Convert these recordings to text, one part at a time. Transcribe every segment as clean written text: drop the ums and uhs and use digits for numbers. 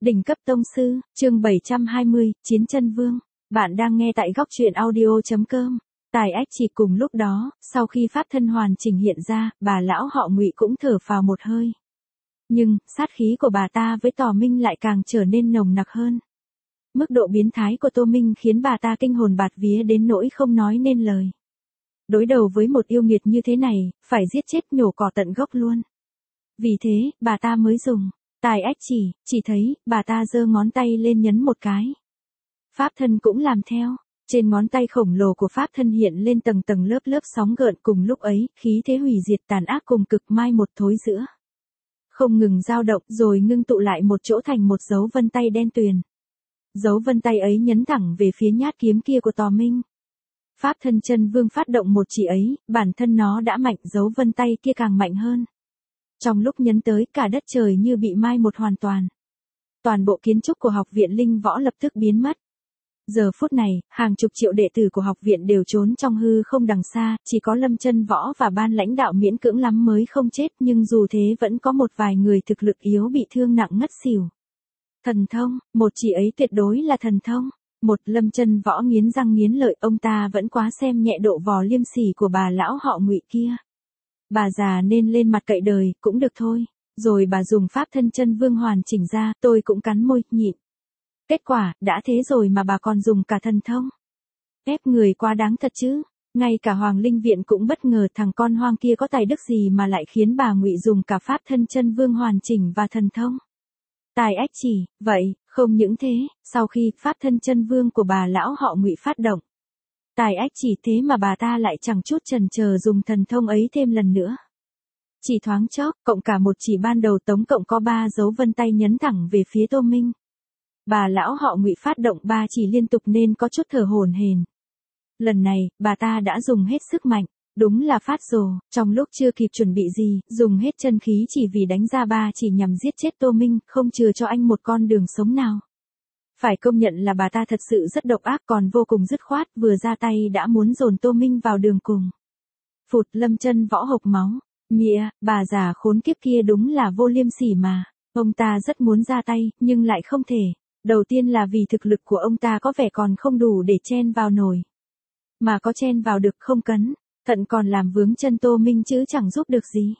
Đỉnh cấp tông sư, chương 720, Chiến Chân Vương. Bạn đang nghe tại góc truyện audio.com. Tài Ách Chỉ cùng lúc đó, sau khi pháp thân hoàn chỉnh hiện ra, bà lão họ Ngụy cũng thở phào một hơi. Nhưng, sát khí của bà ta với Tò Minh lại càng trở nên nồng nặc hơn. Mức độ biến thái của Tô Minh khiến bà ta kinh hồn bạt vía đến nỗi không nói nên lời. Đối đầu với một yêu nghiệt như thế này, phải giết chết nhổ cỏ tận gốc luôn. Vì thế, bà ta mới dùng Tài Ách chỉ thấy, bà ta giơ ngón tay lên nhấn một cái. Pháp thân cũng làm theo, trên ngón tay khổng lồ của pháp thân hiện lên tầng tầng lớp lớp sóng gợn, cùng lúc ấy, khí thế hủy diệt tàn ác cùng cực mai một thối giữa. Không ngừng dao động rồi ngưng tụ lại một chỗ thành một dấu vân tay đen tuyền. Dấu vân tay ấy nhấn thẳng về phía nhát kiếm kia của Tò Minh. Pháp thân chân vương phát động một chỉ ấy, bản thân nó đã mạnh, dấu vân tay kia càng mạnh hơn. Trong lúc nhấn tới, cả đất trời như bị mai một hoàn toàn. Toàn bộ kiến trúc của học viện Linh Võ lập tức biến mất. Giờ phút này, hàng chục triệu đệ tử của học viện đều trốn trong hư không đằng xa, chỉ có Lâm Chân Võ và ban lãnh đạo miễn cưỡng lắm mới không chết, nhưng dù thế vẫn có một vài người thực lực yếu bị thương nặng ngất xỉu. Thần thông, một chỉ ấy tuyệt đối là thần thông. Một Lâm Chân Võ nghiến răng nghiến lợi, ông ta vẫn quá xem nhẹ độ vò liêm sỉ của bà lão họ Ngụy kia. Bà già nên lên mặt cậy đời, cũng được thôi. Rồi bà dùng pháp thân chân vương hoàn chỉnh ra, tôi cũng cắn môi, nhịn. Kết quả, đã thế rồi mà bà còn dùng cả thần thông. Ép người quá đáng thật chứ. Ngay cả Hoàng Linh Viện cũng bất ngờ thằng con hoang kia có tài đức gì mà lại khiến bà Ngụy dùng cả pháp thân chân vương hoàn chỉnh và thần thông. Tài Ách chỉ, vậy, không những thế, sau khi pháp thân chân vương của bà lão họ Ngụy phát động. Tài Ách chỉ thế mà bà ta lại chẳng chút chần chờ dùng thần thông ấy thêm lần nữa. Chỉ thoáng chốc, cộng cả một chỉ ban đầu tổng cộng có 3 dấu vân tay nhấn thẳng về phía Tô Minh. Bà lão họ Ngụy phát động 3 chỉ liên tục nên có chút thở hổn hển. Lần này, bà ta đã dùng hết sức mạnh, đúng là phát rồ, trong lúc chưa kịp chuẩn bị gì, dùng hết chân khí chỉ vì đánh ra 3 chỉ nhằm giết chết Tô Minh, không chừa cho anh một con đường sống nào. Phải công nhận là bà ta thật sự rất độc ác, còn vô cùng dứt khoát, vừa ra tay đã muốn dồn Tô Minh vào đường cùng. Phụt, Lâm Chân Võ hộc máu. Mịa, bà già khốn kiếp kia đúng là vô liêm sỉ mà. Ông ta rất muốn ra tay, nhưng lại không thể. Đầu tiên là vì thực lực của ông ta có vẻ còn không đủ để chen vào nổi. Mà có chen vào được không cấn, thận còn làm vướng chân Tô Minh chứ chẳng giúp được gì.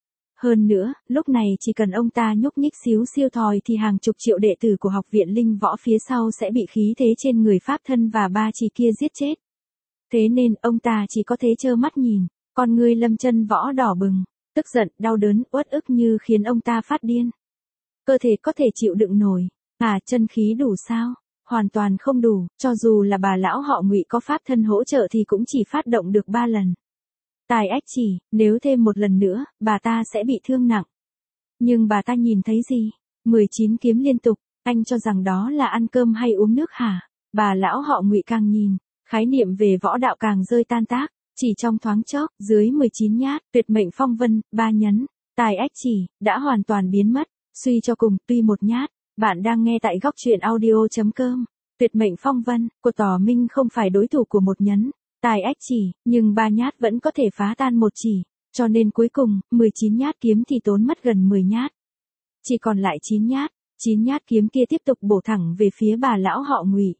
Hơn nữa, lúc này chỉ cần ông ta nhúc nhích xíu xiu thòi thì hàng chục triệu đệ tử của học viện Linh Võ phía sau sẽ bị khí thế trên người pháp thân và 3 chỉ kia giết chết. Thế nên, ông ta chỉ có thế trơ mắt nhìn, con người Lâm Chân Võ đỏ bừng, tức giận, đau đớn, uất ức như khiến ông ta phát điên. Cơ thể có thể chịu đựng nổi, chân khí đủ sao? Hoàn toàn không đủ, cho dù là bà lão họ Ngụy có pháp thân hỗ trợ thì cũng chỉ phát động được 3 lần. Tài Ách chỉ, nếu thêm một lần nữa, bà ta sẽ bị thương nặng. Nhưng bà ta nhìn thấy gì? 19 kiếm liên tục, anh cho rằng đó là ăn cơm hay uống nước hả? Bà lão họ Ngụy càng nhìn, khái niệm về võ đạo càng rơi tan tác, chỉ trong thoáng chốc, dưới 19 nhát, tuyệt mệnh phong vân, 3 nhấn, Tài Ách chỉ, đã hoàn toàn biến mất, suy cho cùng, tuy một nhát. Bạn đang nghe tại góc truyện audio.com. Tuyệt mệnh phong vân của Tò Minh không phải đối thủ của một nhấn Tài Ách chỉ, nhưng 3 nhát vẫn có thể phá tan một chỉ, cho nên cuối cùng, 19 nhát kiếm thì tốn mất gần 10 nhát. Chỉ còn lại 9 nhát, 9 nhát kiếm kia tiếp tục bổ thẳng về phía bà lão họ Ngụy.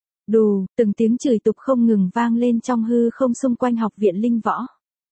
Đù, từng tiếng chửi tục không ngừng vang lên trong hư không xung quanh học viện Linh Võ.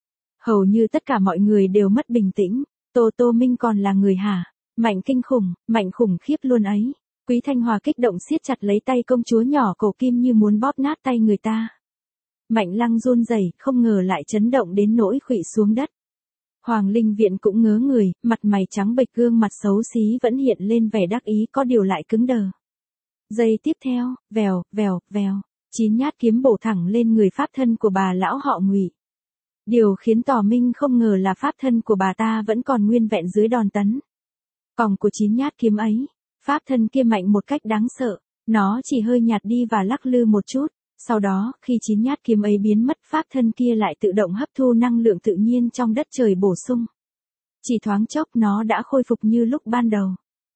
Hầu như tất cả mọi người đều mất bình tĩnh, Tô Minh còn là người hả? Mạnh kinh khủng, mạnh khủng khiếp luôn ấy. Quý Thanh Hòa kích động siết chặt lấy tay công chúa nhỏ cổ kim như muốn bóp nát tay người ta. Mạnh Lăng run rẩy, không ngờ lại chấn động đến nỗi khuỵu xuống đất. Hoàng Linh Viện cũng ngớ người, mặt mày trắng bệch, gương mặt xấu xí vẫn hiện lên vẻ đắc ý, có điều lại cứng đờ. Giây tiếp theo, vèo, vèo, vèo, 9 nhát kiếm bổ thẳng lên người pháp thân của bà lão họ Ngụy. Điều khiến Tò Minh không ngờ là pháp thân của bà ta vẫn còn nguyên vẹn dưới đòn tấn. Còng của 9 nhát kiếm ấy, pháp thân kia mạnh một cách đáng sợ, nó chỉ hơi nhạt đi và lắc lư một chút, sau đó, khi 9 nhát kiếm ấy biến mất, pháp thân kia lại tự động hấp thu năng lượng tự nhiên trong đất trời bổ sung. Chỉ thoáng chốc nó đã khôi phục như lúc ban đầu.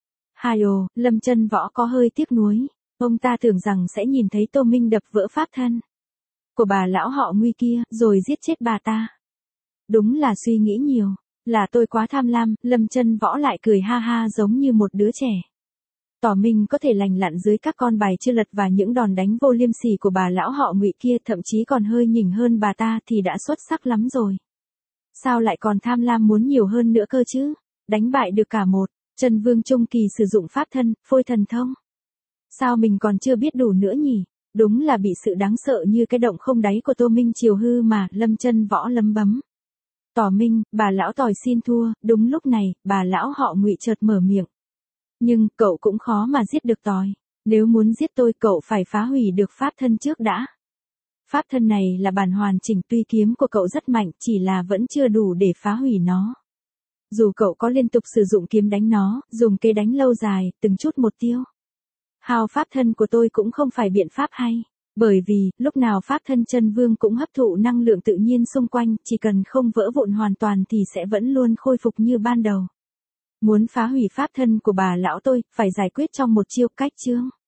Lâm Chân Võ có hơi tiếc nuối, ông ta tưởng rằng sẽ nhìn thấy Tô Minh đập vỡ pháp thân của bà lão họ Ngụy kia, rồi giết chết bà ta. Đúng là suy nghĩ nhiều. Là tôi quá tham lam, Lâm Chân Võ lại cười ha ha giống như một đứa trẻ. Tỏ mình có thể lành lặn dưới các con bài chưa lật và những đòn đánh vô liêm sỉ của bà lão họ Ngụy kia, thậm chí còn hơi nhỉnh hơn bà ta thì đã xuất sắc lắm rồi. Sao lại còn tham lam muốn nhiều hơn nữa cơ chứ? Đánh bại được cả một Chân Vương trung kỳ sử dụng pháp thân, phôi thần thông. Sao mình còn chưa biết đủ nữa nhỉ? Đúng là bị sự đáng sợ như cái động không đáy của Tô Minh chiều hư mà. Lâm Chân Võ lấm bấm. Tỏ Minh, bà lão tỏi xin thua. Đúng lúc này, bà lão họ Ngụy chợt mở miệng. Nhưng, cậu cũng khó mà giết được tỏi. Nếu muốn giết tôi, cậu phải phá hủy được pháp thân trước đã. Pháp thân này là bản hoàn chỉnh, tuy kiếm của cậu rất mạnh, chỉ là vẫn chưa đủ để phá hủy nó. Dù cậu có liên tục sử dụng kiếm đánh nó, dùng cây đánh lâu dài, từng chút một tiêu. Hao pháp thân của tôi cũng không phải biện pháp hay. Bởi vì, lúc nào pháp thân Chân Vương cũng hấp thụ năng lượng tự nhiên xung quanh, chỉ cần không vỡ vụn hoàn toàn thì sẽ vẫn luôn khôi phục như ban đầu. Muốn phá hủy pháp thân của bà lão tôi, phải giải quyết trong một chiêu cách chương.